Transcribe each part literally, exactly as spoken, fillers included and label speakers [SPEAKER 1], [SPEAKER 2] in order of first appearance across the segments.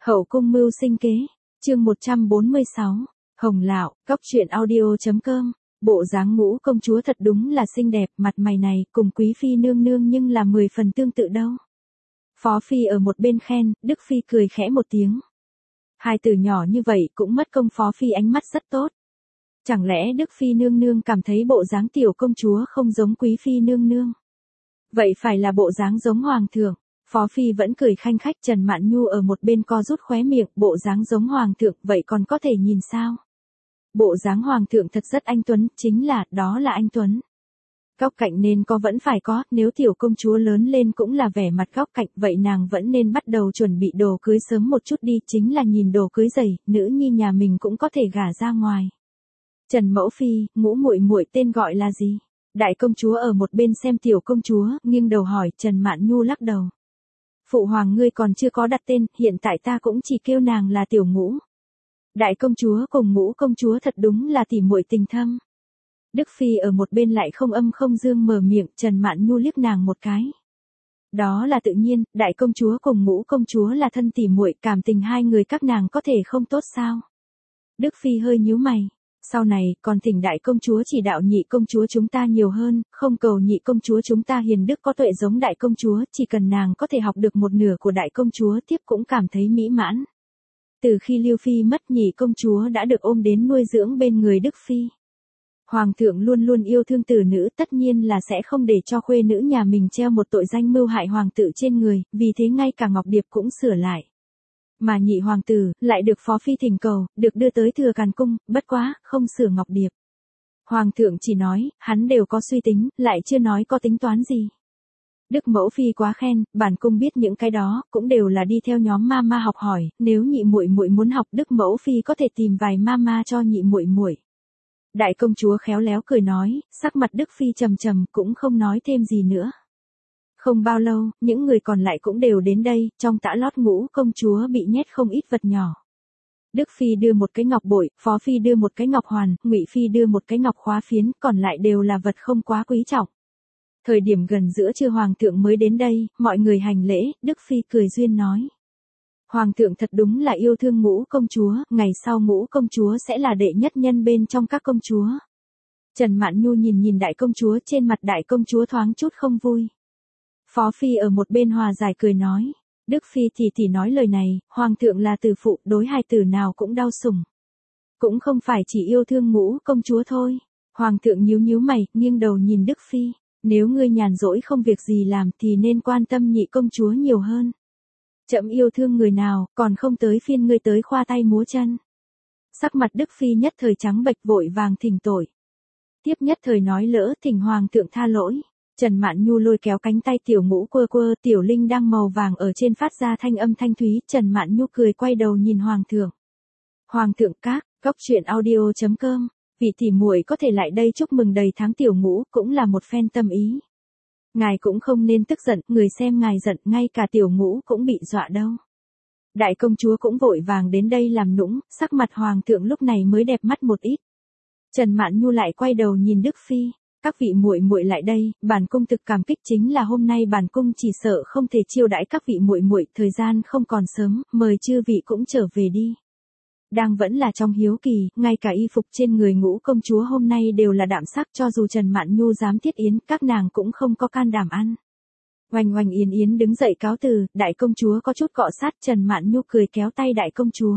[SPEAKER 1] Hậu cung mưu sinh kế, chương một trăm bốn mươi sáu, Hồng Lạo, cóc truyện audio chấm com. Bộ dáng ngũ công chúa thật đúng là xinh đẹp, mặt mày này cùng quý phi nương nương nhưng là mười phần tương tự đâu. Phó phi ở một bên khen, Đức phi cười khẽ một tiếng. Hai từ nhỏ như vậy cũng mất công phó phi ánh mắt rất tốt. Chẳng lẽ Đức phi nương nương cảm thấy bộ dáng tiểu công chúa không giống quý phi nương nương? Vậy phải là bộ dáng giống hoàng thượng. Phó phi vẫn cười khanh khách, Trần Mạn Nhu ở một bên co rút khóe miệng, bộ dáng giống hoàng thượng, vậy còn có thể nhìn sao? Bộ dáng hoàng thượng thật rất anh tuấn, chính là, đó là anh tuấn. Góc cạnh nên có vẫn phải có, nếu tiểu công chúa lớn lên cũng là vẻ mặt góc cạnh, vậy nàng vẫn nên bắt đầu chuẩn bị đồ cưới sớm một chút đi, chính là nhìn đồ cưới giày, nữ nhi nhà mình cũng có thể gả ra ngoài. Trần Mẫu Phi, ngũ muội muội tên gọi là gì? Đại công chúa ở một bên xem tiểu công chúa, nghiêng đầu hỏi, Trần Mạn Nhu lắc đầu. Phụ hoàng ngươi còn chưa có đặt tên, hiện tại ta cũng chỉ kêu nàng là tiểu ngũ. Đại công chúa cùng ngũ công chúa thật đúng là tỉ muội tình thâm. Đức phi ở một bên lại không âm không dương mở miệng, Trần Mạn Nhu liếc nàng một cái. Đó là tự nhiên, đại công chúa cùng ngũ công chúa là thân tỉ muội, cảm tình hai người các nàng có thể không tốt sao? Đức phi hơi nhíu mày. Sau này, còn thỉnh đại công chúa chỉ đạo nhị công chúa chúng ta nhiều hơn, không cầu nhị công chúa chúng ta hiền đức có tuệ giống đại công chúa, chỉ cần nàng có thể học được một nửa của đại công chúa tiếp cũng cảm thấy mỹ mãn. Từ khi Lưu Phi mất, nhị công chúa đã được ôm đến nuôi dưỡng bên người Đức Phi. Hoàng thượng luôn luôn yêu thương tử nữ, tất nhiên là sẽ không để cho khuê nữ nhà mình treo một tội danh mưu hại hoàng tử trên người, vì thế ngay cả Ngọc Điệp cũng sửa lại. Mà nhị hoàng tử, lại được phó phi thỉnh cầu, được đưa tới Thừa Càn Cung, bất quá, không sửa Ngọc Điệp. Hoàng thượng chỉ nói, hắn đều có suy tính, lại chưa nói có tính toán gì. Đức mẫu phi quá khen, bản cung biết những cái đó, cũng đều là đi theo nhóm mama học hỏi, nếu nhị muội muội muốn học, Đức mẫu phi có thể tìm vài mama cho nhị muội muội. Đại công chúa khéo léo cười nói, sắc mặt Đức phi trầm trầm, cũng không nói thêm gì nữa. Không bao lâu, những người còn lại cũng đều đến đây, trong tã lót ngũ công chúa bị nhét không ít vật nhỏ. Đức phi đưa một cái ngọc bội, phó phi đưa một cái ngọc hoàn, ngụy phi đưa một cái ngọc khóa phiến, còn lại đều là vật không quá quý trọng. Thời điểm gần giữa trưa hoàng thượng mới đến đây, mọi người hành lễ, Đức phi cười duyên nói. Hoàng thượng thật đúng là yêu thương ngũ công chúa, ngày sau ngũ công chúa sẽ là đệ nhất nhân bên trong các công chúa. Trần Mạn Nhu nhìn nhìn đại công chúa, trên mặt đại công chúa thoáng chút không vui. Phó phi ở một bên hòa giải cười nói, Đức phi thì thì nói lời này, hoàng thượng là tử phụ, đối hai tử nào cũng đau sủng. Cũng không phải chỉ yêu thương ngũ công chúa thôi. Hoàng thượng nhíu nhíu mày, nghiêng đầu nhìn Đức phi, nếu ngươi nhàn rỗi không việc gì làm thì nên quan tâm nhị công chúa nhiều hơn. Chậm yêu thương người nào, còn không tới phiên ngươi tới khoa tay múa chân. Sắc mặt Đức phi nhất thời trắng bệch, vội vàng thỉnh tội. Tiếp nhất thời nói lỡ, thỉnh hoàng thượng tha lỗi. Trần Mạn Nhu lôi kéo cánh tay tiểu ngũ quơ quơ, tiểu linh đang màu vàng ở trên phát ra thanh âm thanh thúy, Trần Mạn Nhu cười quay đầu nhìn hoàng thượng. Hoàng thượng các, cóc truyện audio chấm com, vị tỷ muội có thể lại đây chúc mừng đầy tháng tiểu ngũ, cũng là một phen tâm ý. Ngài cũng không nên tức giận, người xem ngài giận, ngay cả tiểu ngũ cũng bị dọa đâu. Đại công chúa cũng vội vàng đến đây làm nũng, sắc mặt hoàng thượng lúc này mới đẹp mắt một ít. Trần Mạn Nhu lại quay đầu nhìn Đức phi. Các vị muội muội lại đây, bản cung thực cảm kích, chính là hôm nay bản cung chỉ sợ không thể chiêu đãi các vị muội muội, thời gian không còn sớm, mời chư vị cũng trở về đi. Đang vẫn là trong hiếu kỳ, ngay cả y phục trên người ngũ công chúa hôm nay đều là đạm sắc, cho dù Trần Mạn Nhu dám thiết yến, các nàng cũng không có can đảm ăn. Oanh oanh yến yến đứng dậy cáo từ, đại công chúa có chút cọ sát, Trần Mạn Nhu cười kéo tay đại công chúa.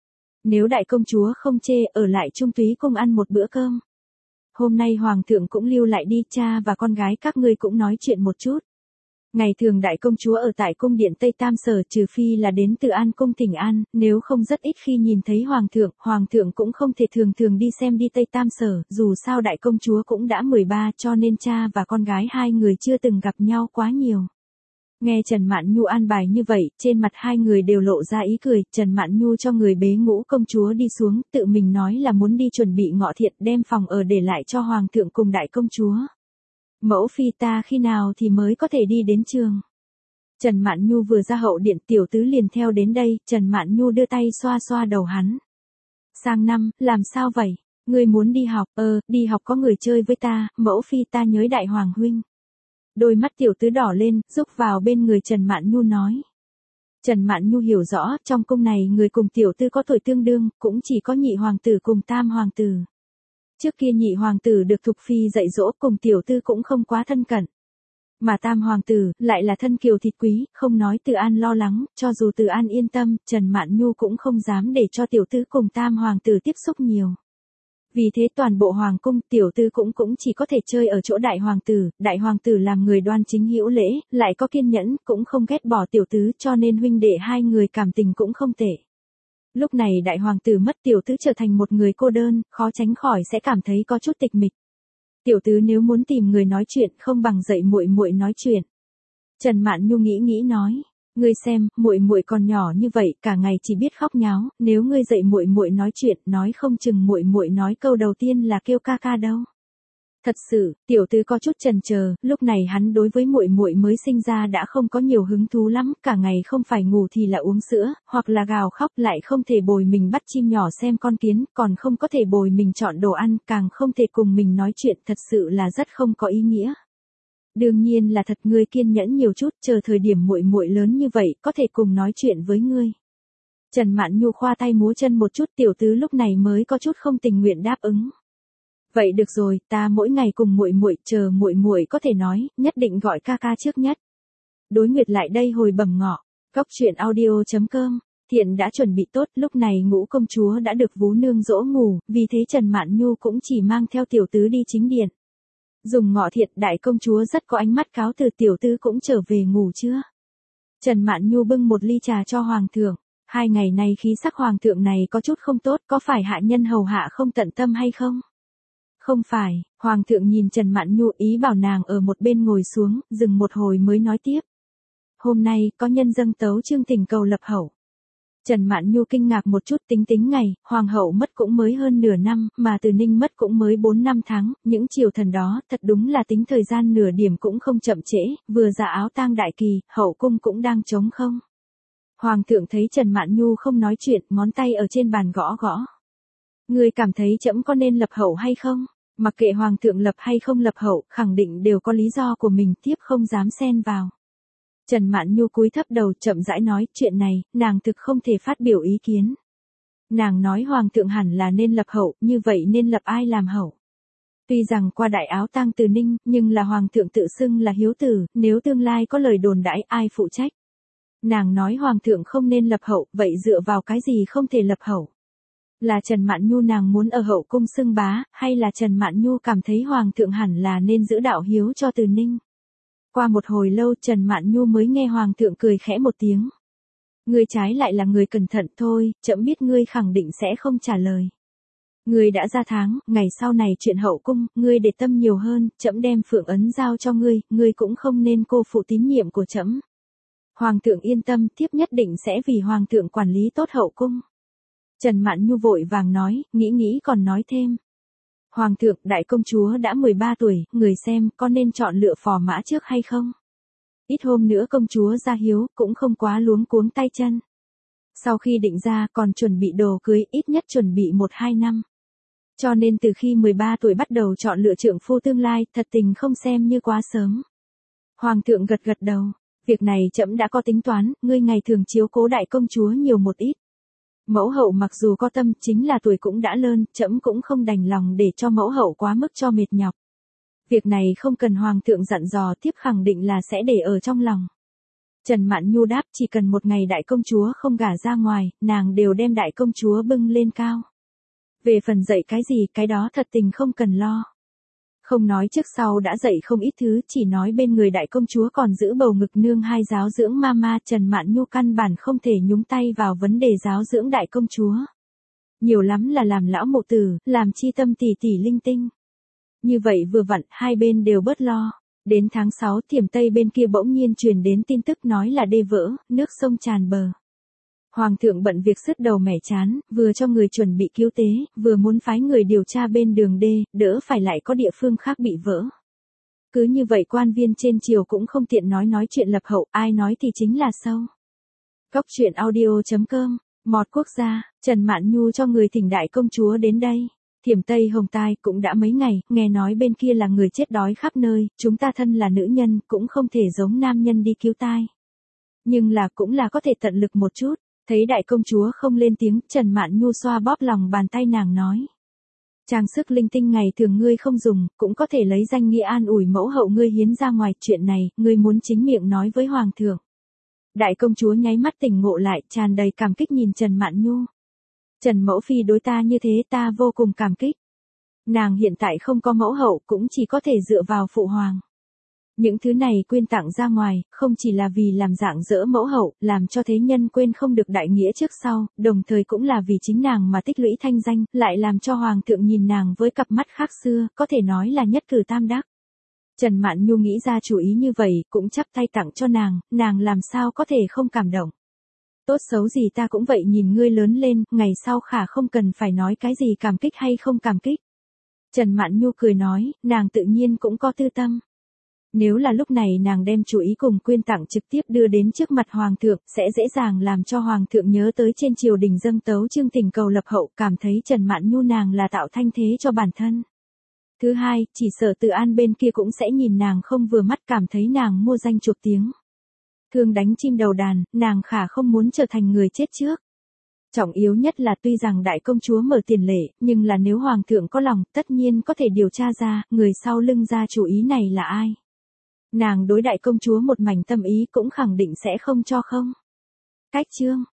[SPEAKER 1] Nếu đại công chúa không chê, ở lại Trung Túy Cung ăn một bữa cơm. Hôm nay hoàng thượng cũng lưu lại đi, cha và con gái các ngươi cũng nói chuyện một chút. Ngày thường đại công chúa ở tại cung điện Tây Tam Sở, trừ phi là đến từ An cung thỉnh an, nếu không rất ít khi nhìn thấy hoàng thượng, hoàng thượng cũng không thể thường thường đi xem đi Tây Tam Sở, dù sao đại công chúa cũng đã mười ba, cho nên cha và con gái hai người chưa từng gặp nhau quá nhiều. Nghe Trần Mạn Nhu an bài như vậy, trên mặt hai người đều lộ ra ý cười, Trần Mạn Nhu cho người bế ngũ công chúa đi xuống, tự mình nói là muốn đi chuẩn bị ngọ thiện, đem phòng ở để lại cho hoàng thượng cùng đại công chúa. Mẫu phi ta khi nào thì mới có thể đi đến trường? Trần Mạn Nhu vừa ra hậu điện, tiểu tứ liền theo đến đây, Trần Mạn Nhu đưa tay xoa xoa đầu hắn. Sang năm, làm sao vậy? Ngươi muốn đi học? Ờ, đi học có người chơi với ta, mẫu phi ta nhớ đại hoàng huynh. Đôi mắt tiểu tứ đỏ lên, rúc vào bên người Trần Mạn Nhu nói. Trần Mạn Nhu hiểu rõ, trong cung này người cùng tiểu tư có tuổi tương đương, cũng chỉ có nhị hoàng tử cùng tam hoàng tử. Trước kia nhị hoàng tử được Thục Phi dạy dỗ, cùng tiểu tư cũng không quá thân cận. Mà tam hoàng tử, lại là thân kiều thịt quý, không nói Từ An lo lắng, cho dù Từ An yên tâm, Trần Mạn Nhu cũng không dám để cho tiểu tư cùng tam hoàng tử tiếp xúc nhiều. Vì thế toàn bộ hoàng cung, tiểu tư cũng cũng chỉ có thể chơi ở chỗ đại hoàng tử, đại hoàng tử làm người đoan chính hữu lễ, lại có kiên nhẫn, cũng không ghét bỏ tiểu tứ, cho nên huynh đệ hai người cảm tình cũng không tệ. Lúc này đại hoàng tử mất, tiểu tứ trở thành một người cô đơn, khó tránh khỏi sẽ cảm thấy có chút tịch mịch. Tiểu tứ nếu muốn tìm người nói chuyện, không bằng dạy muội muội nói chuyện. Trần Mạn Nhu nghĩ nghĩ nói, ngươi xem, muội muội còn nhỏ như vậy, cả ngày chỉ biết khóc nháo, nếu ngươi dạy muội muội nói chuyện, nói không chừng muội muội nói câu đầu tiên là kêu ca ca đâu. Thật sự, tiểu tứ có chút chần chờ, lúc này hắn đối với muội muội mới sinh ra đã không có nhiều hứng thú lắm, cả ngày không phải ngủ thì là uống sữa, hoặc là gào khóc, lại không thể bồi mình bắt chim nhỏ xem con kiến, còn không có thể bồi mình chọn đồ ăn, càng không thể cùng mình nói chuyện, thật sự là rất không có ý nghĩa. Đương nhiên là thật, ngươi kiên nhẫn nhiều chút, chờ thời điểm muội muội lớn như vậy, có thể cùng nói chuyện với ngươi. Trần Mạn Nhu khoa tay múa chân một chút, tiểu tứ lúc này mới có chút không tình nguyện đáp ứng. Vậy được rồi, ta mỗi ngày cùng muội muội, chờ muội muội có thể nói, nhất định gọi ca ca trước nhất. Đối Nguyệt lại đây hồi bẩm ngọ, Cóc truyện audio chấm com, Thiện đã chuẩn bị tốt, lúc này Ngũ công chúa đã được vú nương dỗ ngủ, vì thế Trần Mạn Nhu cũng chỉ mang theo tiểu tứ đi chính điện. Dùng ngọ thiện, đại công chúa rất có ánh mắt cáo từ, tiểu tứ cũng trở về ngủ chưa. Trần Mạn Nhu bưng một ly trà cho hoàng thượng, hai ngày nay khí sắc hoàng thượng này có chút không tốt, có phải hạ nhân hầu hạ không tận tâm hay không? Không phải, hoàng thượng nhìn Trần Mạn Nhu ý bảo nàng ở một bên ngồi xuống, dừng một hồi mới nói tiếp. Hôm nay, có nhân dâng tấu chương thỉnh cầu lập hậu. Trần Mạn Nhu kinh ngạc một chút, tính tính ngày, hoàng hậu mất cũng mới hơn nửa năm, mà Từ Ninh mất cũng mới bốn năm tháng, những triều thần đó, thật đúng là tính thời gian nửa điểm cũng không chậm trễ, vừa ra áo tang đại kỳ, hậu cung cũng đang trống không. Hoàng thượng thấy Trần Mạn Nhu không nói chuyện, ngón tay ở trên bàn gõ gõ. Ngươi cảm thấy trẫm có nên lập hậu hay không? Mặc kệ hoàng thượng lập hay không lập hậu, khẳng định đều có lý do của mình, tiếp không dám xen vào. Trần Mạn Nhu cúi thấp đầu, chậm rãi nói, chuyện này, nàng thực không thể phát biểu ý kiến. Nàng nói hoàng thượng hẳn là nên lập hậu, như vậy nên lập ai làm hậu? Tuy rằng qua đại áo tang Từ Ninh, nhưng là hoàng thượng tự xưng là hiếu tử, nếu tương lai có lời đồn đãi, ai phụ trách? Nàng nói hoàng thượng không nên lập hậu, vậy dựa vào cái gì không thể lập hậu? Là Trần Mạn Nhu nàng muốn ở hậu cung xưng bá, hay là Trần Mạn Nhu cảm thấy hoàng thượng hẳn là nên giữ đạo hiếu cho Từ Ninh? Qua một hồi lâu Trần Mạn Nhu mới nghe hoàng thượng cười khẽ một tiếng. Ngươi trái lại là người cẩn thận thôi, trẫm biết ngươi khẳng định sẽ không trả lời. Ngươi đã ra tháng, ngày sau này chuyện hậu cung, ngươi để tâm nhiều hơn, trẫm đem phượng ấn giao cho ngươi, ngươi cũng không nên cô phụ tín nhiệm của trẫm. Hoàng thượng yên tâm, tiếp nhất định sẽ vì hoàng thượng quản lý tốt hậu cung. Trần Mạn Nhu vội vàng nói, nghĩ nghĩ còn nói thêm. Hoàng thượng, đại công chúa đã mười ba tuổi, người xem, có nên chọn lựa phò mã trước hay không? Ít hôm nữa công chúa ra hiếu, cũng không quá luống cuống tay chân. Sau khi định ra, còn chuẩn bị đồ cưới, ít nhất chuẩn bị một hai năm. Cho nên từ khi mười ba tuổi bắt đầu chọn lựa trượng phu tương lai, thật tình không xem như quá sớm. Hoàng thượng gật gật đầu, việc này trẫm đã có tính toán, ngươi ngày thường chiếu cố đại công chúa nhiều một ít. Mẫu hậu mặc dù có tâm, chính là tuổi cũng đã lớn, trẫm cũng không đành lòng để cho mẫu hậu quá mức cho mệt nhọc. Việc này không cần hoàng thượng dặn dò, tiếp khẳng định là sẽ để ở trong lòng. Trần Mạn Nhu đáp, chỉ cần một ngày đại công chúa không gả ra ngoài, nàng đều đem đại công chúa bưng lên cao. Về phần dạy cái gì, cái đó thật tình không cần lo. Không nói trước sau đã dạy không ít thứ, chỉ nói bên người đại công chúa còn giữ bầu ngực nương hai giáo dưỡng mama, Trần Mạn Nhu căn bản không thể nhúng tay vào vấn đề giáo dưỡng đại công chúa. Nhiều lắm là làm lão mộ tử, làm chi tâm tỷ tỷ linh tinh. Như vậy vừa vặn, hai bên đều bớt lo. Đến tháng sáu, Thiểm Tây bên kia bỗng nhiên truyền đến tin tức nói là đê vỡ, nước sông tràn bờ. Hoàng thượng bận việc sứt đầu mẻ chán, vừa cho người chuẩn bị cứu tế, vừa muốn phái người điều tra bên đường đê, đỡ phải lại có địa phương khác bị vỡ. Cứ như vậy quan viên trên triều cũng không tiện nói nói chuyện lập hậu, ai nói thì chính là sâu. Cóc truyện audio chấm com, Mọt quốc gia, Trần Mạn Nhu cho người thỉnh đại công chúa đến đây. Thiểm Tây Hồng Tai cũng đã mấy ngày, nghe nói bên kia là người chết đói khắp nơi, chúng ta thân là nữ nhân, cũng không thể giống nam nhân đi cứu tai. Nhưng là cũng là có thể tận lực một chút. Thấy đại công chúa không lên tiếng, Trần Mạn Nhu xoa bóp lòng bàn tay nàng nói. Trang sức linh tinh ngày thường ngươi không dùng, cũng có thể lấy danh nghĩa an ủi mẫu hậu ngươi hiến ra ngoài, chuyện này, ngươi muốn chính miệng nói với hoàng thượng. Đại công chúa nháy mắt tỉnh ngộ lại, tràn đầy cảm kích nhìn Trần Mạn Nhu. Trần mẫu phi đối ta như thế, ta vô cùng cảm kích. Nàng hiện tại không có mẫu hậu, cũng chỉ có thể dựa vào phụ hoàng. Những thứ này quyên tặng ra ngoài, không chỉ là vì làm dạng dỡ mẫu hậu, làm cho thế nhân quên không được đại nghĩa trước sau, đồng thời cũng là vì chính nàng mà tích lũy thanh danh, lại làm cho hoàng thượng nhìn nàng với cặp mắt khác xưa, có thể nói là nhất cử tam đắc. Trần Mạn Nhu nghĩ ra chủ ý như vậy, cũng chắp tay tặng cho nàng, nàng làm sao có thể không cảm động. Tốt xấu gì ta cũng vậy nhìn ngươi lớn lên, ngày sau khả không cần phải nói cái gì cảm kích hay không cảm kích. Trần Mạn Nhu cười nói, nàng tự nhiên cũng có tư tâm. Nếu là lúc này nàng đem chủ ý cùng quyên tặng trực tiếp đưa đến trước mặt hoàng thượng, sẽ dễ dàng làm cho hoàng thượng nhớ tới trên triều đình dâng tấu chương thỉnh cầu lập hậu, cảm thấy Trần Mạn Nhu nàng là tạo thanh thế cho bản thân. Thứ hai, chỉ sợ Từ An bên kia cũng sẽ nhìn nàng không vừa mắt, cảm thấy nàng mua danh chuộc tiếng. Thương đánh chim đầu đàn, nàng khả không muốn trở thành người chết trước. Trọng yếu nhất là tuy rằng đại công chúa mở tiền lệ, nhưng là nếu hoàng thượng có lòng, tất nhiên có thể điều tra ra, người sau lưng ra chủ ý này là ai. Nàng đối đại công chúa một mảnh tâm ý cũng khẳng định sẽ không cho không. Cách chương